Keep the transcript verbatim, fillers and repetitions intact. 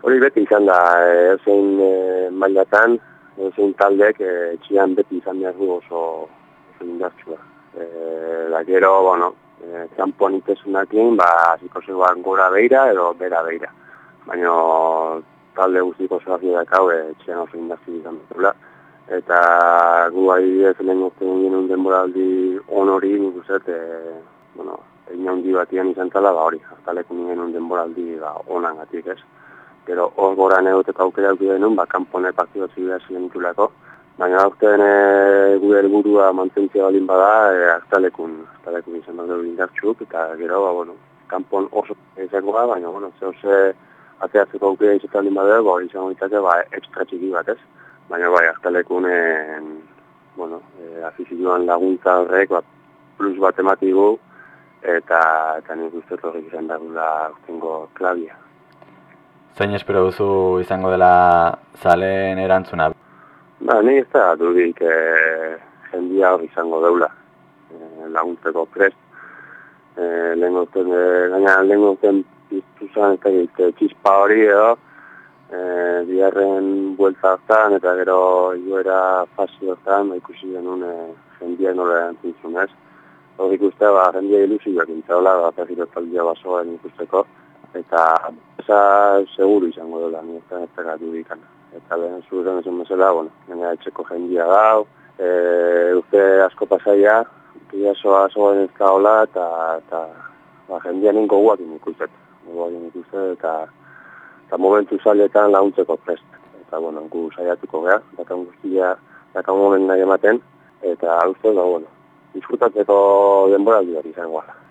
Hori beti izan da, ezein e, mailatan, ezein taldeek e, etxian beti izan behar du oso, oso indartsua. E, da gero, bueno, e, kanpoan itesunakin, ba, ziko zegoan gora beira edo bera beira. Baina talde guztiko zehazio dakau, e, etxian oso indartsu izan behar. Eta gu adibidez lehen urtean genuen denboraldi on hori, nik uzet, e, bueno, egin handi batian izan zala, ba hori, hartaleko genuen denboraldi ba, onan gatik ez. Pero hor gora negoteko aukera aukera denun, ba, kanpone partidu zibidea ziren itulako. Baina aurten e, gure helburua mantentzia balin bada, e, hartalekun, hartalekun izan dugu indartxuk, eta gero, ba, bueno, kanpon oso ezakoa, baina, bueno, zeu ze ateatzeko aukera izatea balin bada, ba, izango ditzake, ba, ekstra txiki bat ez. Baina bai, hartalekun, e, bueno, e, afizioan laguntza horrek, ba, plus bat ematigu, eta, eta nik uste horrek izan dagula urtengo klabia. Zein espero duzu izango dela zaleen erantzuna? Ba, nik ez da dudik e, jendia hor izango deula, e, laguntzeko prest. E, lehen gauzen, e, gaina lehen gauzen piztu zen, eta egite txispa hori edo, e, biharren buelta hartan, eta gero iguera fasi hartan, ba, ikusi denun e, jendia nola erantzun ez. Hor ikuste, ba, jendia ilusioak intzaola, ba, perrirotaldia basoan ikusteko, eta eza seguru izango dela, nik ez da dudikan. Eta lehen zuren esan bezala, bueno, gaina etxeko jendia dau, e, urte asko pasaia, piazoa zoen ez kaola, eta, eta ba, jendia ninko guakin ikustet. Guakin ikustet, eta, eta momentu zailetan laguntzeko prest. Eta, bueno, gu saiatuko geha, dakan guztia, dakan momentu nahi ematen, eta uste, ba, bueno, disfrutatzeko denbora hori izangoa.